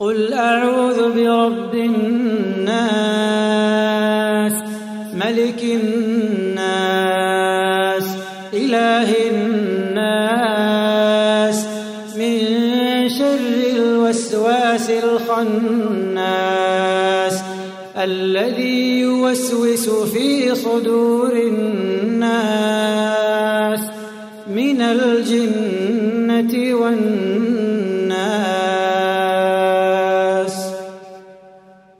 قل أعوذ برب الناس ملك الناس إله الناس من شر الوسواس الخناس الذي يوسوس في صدور الناس من الجنة والناس.